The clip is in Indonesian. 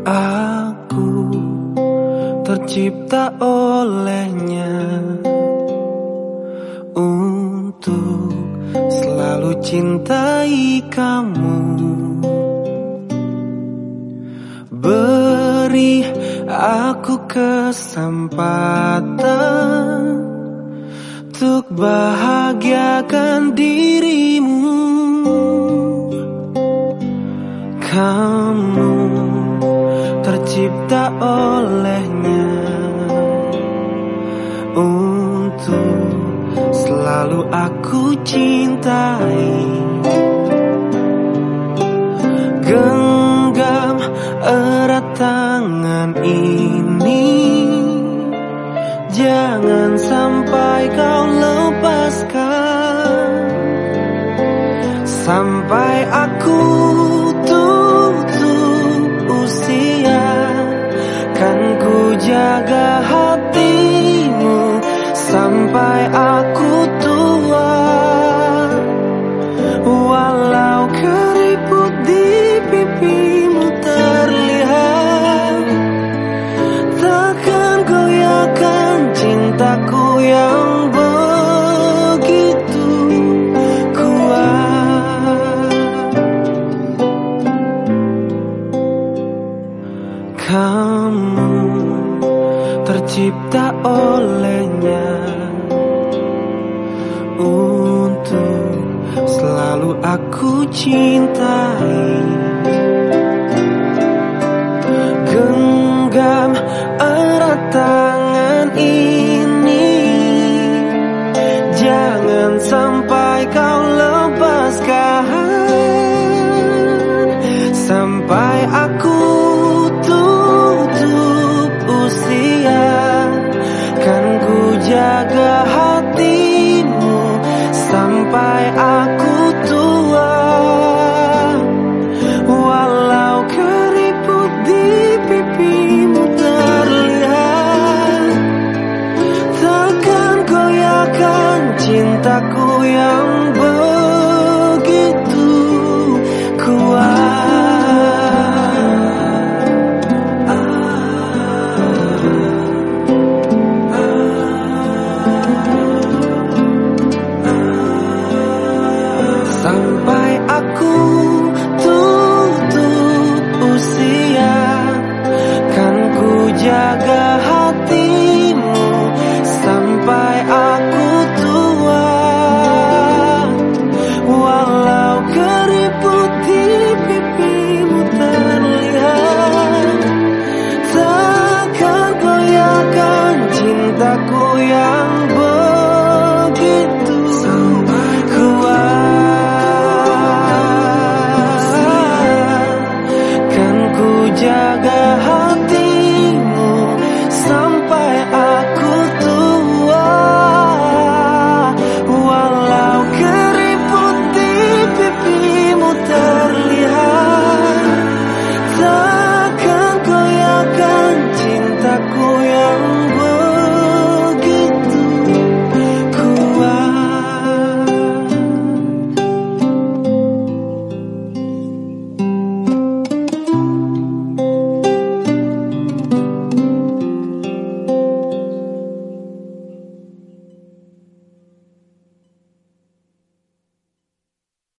Aku tercipta olehnya untuk selalu cintai kamu. Beri aku kesempatan untuk bahagiakan dirimu. Kamu tercipta olehnya untuk selalu aku cintai. Genggam erat tangan ini, jangan sampai kau lepaskan. Sampai aku tutup usia, kan ku jaga hatimu. Sampai aku tua, walau keriput di pipimu terlihat, takkan goyahkan cintaku yang begitu kuat. Kamu tercipta olehnya untuk selalu aku cintai. Genggam erat tangan ini, jangan sampai kau lepaskan. Sampai aku tutup usia, kan ku jaga hatimu. Sampai aku tua, walau keriput di pipimu terlihat, takkan goyahkan cintaku yang